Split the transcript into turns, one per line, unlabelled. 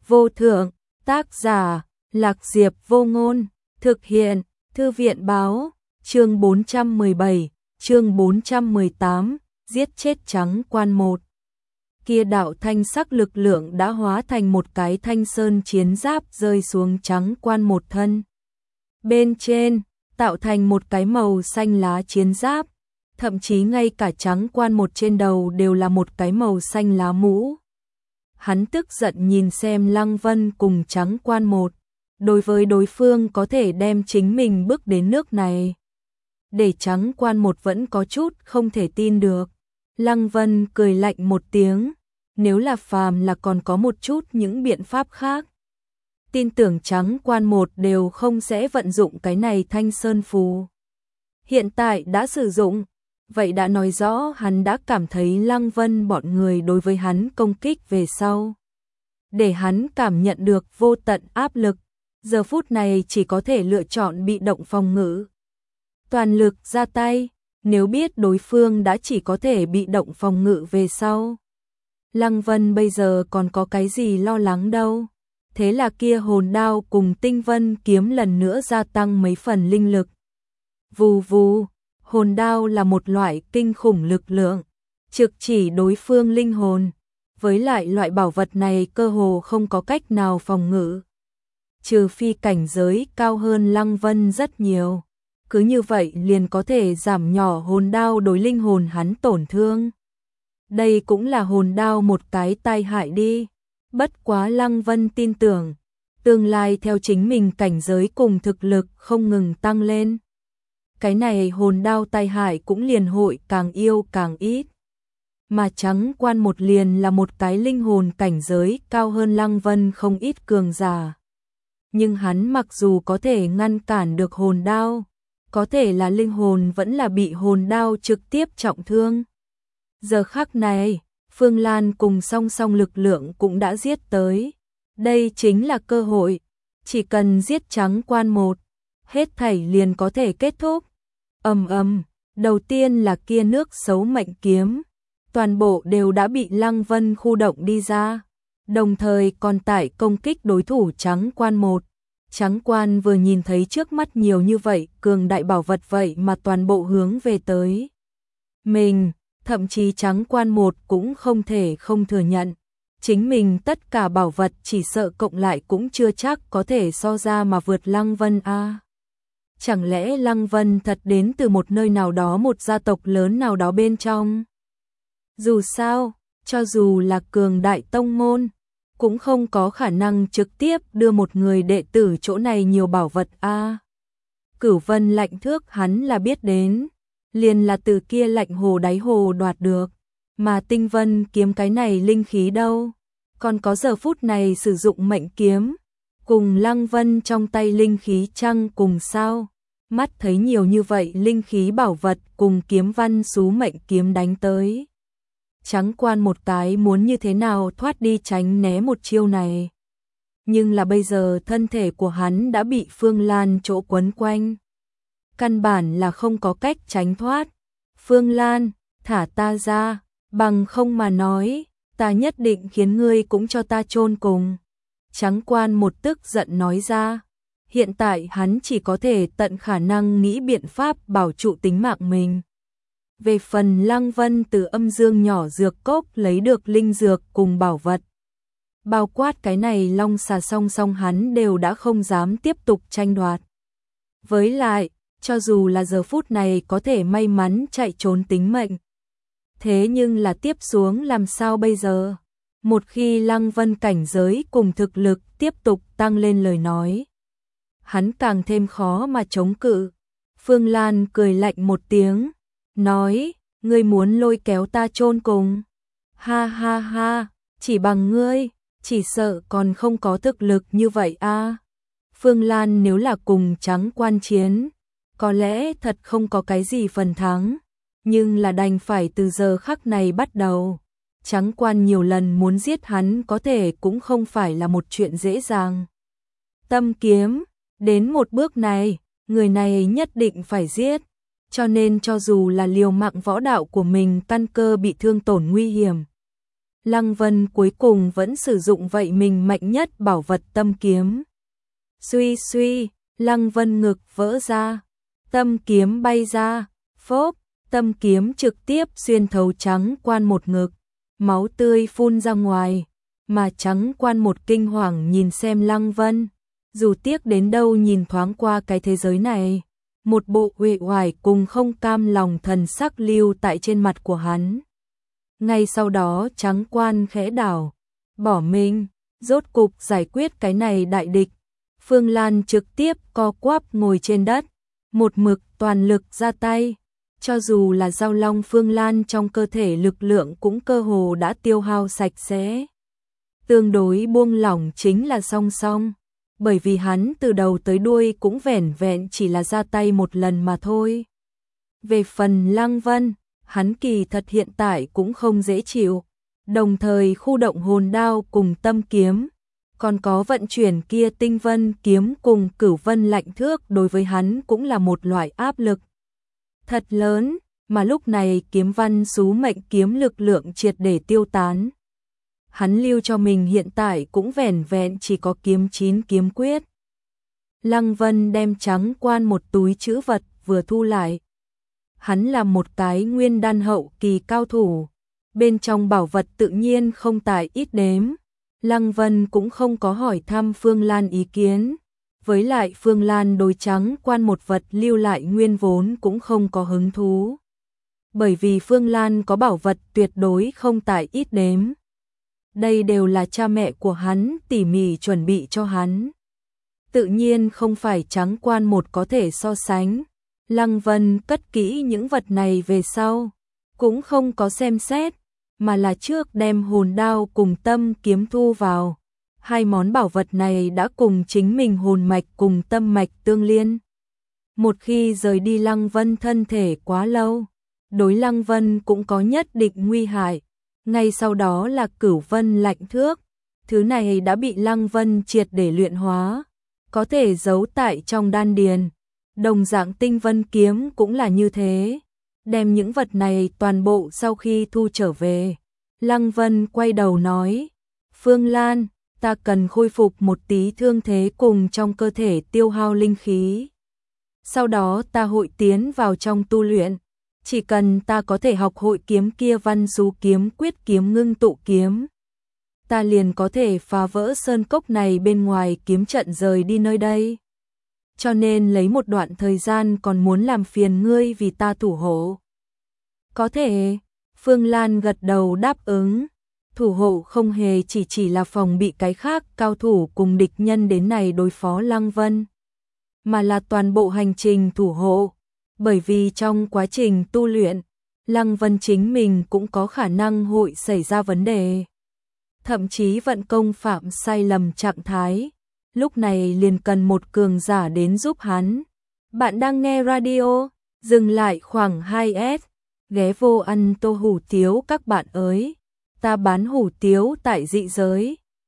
vô thượng, tác giả, Lạc Diệp Vô Ngôn, thực hiện, Thư viện báo, chương 417, chương 418, giết chết Trắng Quan một. Kia đạo thanh sắc lực lượng đã hóa thành một cái thanh sơn chiến giáp rơi xuống Trắng Quan một thân. Bên trên, tạo thành một cái màu xanh lá chiến giáp, thậm chí ngay cả Trắng Quan một trên đầu đều là một cái màu xanh lá mũ. Hắn tức giận nhìn xem Lăng Vân cùng Trắng Quan một, đối với đối phương có thể đem chính mình bước đến nước này. Để Trắng Quan một vẫn có chút không thể tin được. Lăng Vân cười lạnh một tiếng, nếu là phàm là còn có một chút những biện pháp khác. Tin tưởng Trắng Quan một đều không sẽ vận dụng cái này thanh sơn phù. Hiện tại đã sử dụng, vậy đã nói rõ hắn đã cảm thấy Lăng Vân bọn người đối với hắn công kích về sau. Để hắn cảm nhận được vô tận áp lực, giờ phút này chỉ có thể lựa chọn bị động phòng ngự. Toàn lực ra tay, nếu biết đối phương đã chỉ có thể bị động phòng ngự về sau. Lăng Vân bây giờ còn có cái gì lo lắng đâu. Thế là kia hồn đao cùng tinh vân kiếm lần nữa gia tăng mấy phần linh lực. Vù vù, hồn đao là một loại kinh khủng lực lượng, trực chỉ đối phương linh hồn. Với lại loại bảo vật này cơ hồ không có cách nào phòng ngự. Trừ phi cảnh giới cao hơn Lăng Vân rất nhiều. Cứ như vậy liền có thể giảm nhỏ hồn đao đối linh hồn hắn tổn thương. Đây cũng là hồn đao một cái tai hại đi. Bất quá Lăng Vân tin tưởng, tương lai theo chính mình cảnh giới cùng thực lực không ngừng tăng lên. Cái này hồn đao tai hại cũng liền hội càng yêu càng ít. Mà Trắng Quan một liền là một cái linh hồn cảnh giới cao hơn Lăng Vân không ít cường giả. Nhưng hắn mặc dù có thể ngăn cản được hồn đao, có thể là linh hồn vẫn là bị hồn đao trực tiếp trọng thương. Giờ khắc này, Phương Lan cùng song song lực lượng cũng đã giết tới. Đây chính là cơ hội, chỉ cần giết Trắng Quan một, hết thảy liền có thể kết thúc. Đầu tiên là kia nước xấu mệnh kiếm, toàn bộ đều đã bị Lăng Vân khu động đi ra, đồng thời còn tải công kích đối thủ Trắng Quan một. Trắng Quan vừa nhìn thấy trước mắt nhiều như vậy cường đại bảo vật vậy mà toàn bộ hướng về tới mình, thậm chí Trắng Quan một cũng không thể không thừa nhận. Chính mình tất cả bảo vật chỉ sợ cộng lại cũng chưa chắc có thể so ra mà vượt Lăng Vân a. Chẳng lẽ Lăng Vân thật đến từ một nơi nào đó, một gia tộc lớn nào đó bên trong? Dù sao, cho dù là cường đại tông môn, cũng không có khả năng trực tiếp đưa một người đệ tử chỗ này nhiều bảo vật a. Cửu Vân Lạnh Thước hắn là biết đến, liền là từ kia Lạnh Hồ đáy hồ đoạt được, mà Tinh Vân kiếm cái này linh khí đâu, còn có giờ phút này sử dụng mệnh kiếm, cùng Lăng Vân trong tay linh khí chăng cùng sao? Mắt thấy nhiều như vậy linh khí bảo vật cùng kiếm văn xú mệnh kiếm đánh tới. Trắng Quan một cái muốn như thế nào thoát đi tránh né một chiêu này. Nhưng là bây giờ thân thể của hắn đã bị Phương Lan chỗ quấn quanh. Căn bản là không có cách tránh thoát. Phương Lan, thả ta ra, bằng không mà nói, ta nhất định khiến ngươi cũng cho ta chôn cùng. Trắng Quan một tức giận nói ra. Hiện tại hắn chỉ có thể tận khả năng nghĩ biện pháp bảo trụ tính mạng mình. Về phần Lăng Vân từ âm dương nhỏ dược cốc lấy được linh dược cùng bảo vật, bao quát cái này long xà song song hắn đều đã không dám tiếp tục tranh đoạt. Với lại, cho dù là giờ phút này có thể may mắn chạy trốn tính mệnh, thế nhưng là tiếp xuống làm sao bây giờ? Một khi Lăng Vân cảnh giới cùng thực lực tiếp tục tăng lên lời nói, hắn càng thêm khó mà chống cự. Phương Lan cười lạnh một tiếng, nói, ngươi muốn lôi kéo ta chôn cùng. Ha ha ha, chỉ bằng ngươi, chỉ sợ còn không có thực lực như vậy a. Phương Lan nếu là cùng Trắng Quan chiến, có lẽ thật không có cái gì phần thắng, nhưng là đành phải từ giờ khắc này bắt đầu. Trắng Quan nhiều lần muốn giết hắn có thể cũng không phải là một chuyện dễ dàng. Tâm kiếm, đến một bước này, người này nhất định phải giết. Cho nên cho dù là liều mạng võ đạo của mình căn cơ bị thương tổn nguy hiểm, Lăng Vân cuối cùng vẫn sử dụng vậy mình mạnh nhất bảo vật tâm kiếm. Suy suy, Lăng Vân ngực vỡ ra, tâm kiếm bay ra, phốp, tâm kiếm trực tiếp xuyên thấu Trắng Quan một ngực, máu tươi phun ra ngoài, mà Trắng Quan một kinh hoàng nhìn xem Lăng Vân, dù tiếc đến đâu nhìn thoáng qua cái thế giới này, một bộ uể oải cùng không cam lòng thần sắc lưu tại trên mặt của hắn. Ngay sau đó Trắng Quan khẽ đảo, bỏ mình, rốt cục giải quyết cái này đại địch. Phương Lan trực tiếp co quắp ngồi trên đất, một mực toàn lực ra tay, cho dù là Giao Long Phương Lan trong cơ thể lực lượng cũng cơ hồ đã tiêu hao sạch sẽ. Tương đối buông lỏng chính là Song Song, bởi vì hắn từ đầu tới đuôi cũng vẻn vẹn chỉ là ra tay một lần mà thôi. Về phần Lăng Vân, hắn kỳ thật hiện tại cũng không dễ chịu, đồng thời khu động hồn đao cùng tâm kiếm, còn có vận chuyển kia tinh vân kiếm cùng cửu vân lạnh thước đối với hắn cũng là một loại áp lực thật lớn, mà lúc này kiếm văn xú mệnh kiếm lực lượng triệt để tiêu tán. Hắn lưu cho mình hiện tại cũng vẻn vẹn chỉ có kiếm 9 kiếm quyết. Lăng Vân đem Trắng Quan một túi trữ vật vừa thu lại. Hắn là một cái nguyên đan hậu kỳ cao thủ, bên trong bảo vật tự nhiên không tại ít đếm. Lăng Vân cũng không có hỏi thăm Phương Lan ý kiến, với lại Phương Lan đối Trắng Quan một vật lưu lại nguyên vốn cũng không có hứng thú. Bởi vì Phương Lan có bảo vật tuyệt đối không tại ít đếm. Đây đều là cha mẹ của hắn tỉ mỉ chuẩn bị cho hắn. Tự nhiên không phải Trắng Quan một có thể so sánh. Lăng Vân cất kỹ những vật này về sau, cũng không có xem xét, mà là trước đem hồn đao cùng tâm kiếm thu vào. Hai món bảo vật này đã cùng chính mình hồn mạch cùng tâm mạch tương liên. Một khi rời đi Lăng Vân thân thể quá lâu, đối Lăng Vân cũng có nhất định nguy hại. Ngay sau đó là cửu vân lạnh thước, thứ này đã bị Lăng Vân triệt để luyện hóa, có thể giấu tại trong đan điền. Đồng dạng tinh vân kiếm cũng là như thế. Đem những vật này toàn bộ sau khi thu trở về, Lăng Vân quay đầu nói, Phương Lan, ta cần khôi phục một tí thương thế cùng trong cơ thể tiêu hao linh khí. Sau đó ta hội tiến vào trong tu luyện, chỉ cần ta có thể học hội kiếm kia văn xú kiếm quyết kiếm ngưng tụ kiếm, ta liền có thể phá vỡ sơn cốc này bên ngoài kiếm trận rời đi nơi đây. Cho nên lấy một đoạn thời gian còn muốn làm phiền ngươi vì ta thủ hộ. Có thể, Phương Lan gật đầu đáp ứng. Thủ hộ không hề chỉ là phòng bị cái khác cao thủ cùng địch nhân đến này đối phó Lăng Vân, mà là toàn bộ hành trình thủ hộ. Bởi vì trong quá trình tu luyện, Lăng Vân chính mình cũng có khả năng hội xảy ra vấn đề. Thậm chí vận công phạm sai lầm trạng thái. Lúc này liền cần một cường giả đến giúp hắn. Bạn đang nghe radio, dừng lại khoảng 2S, ghé vô ăn tô hủ tiếu các bạn ơi. Ta bán hủ tiếu tại dị giới.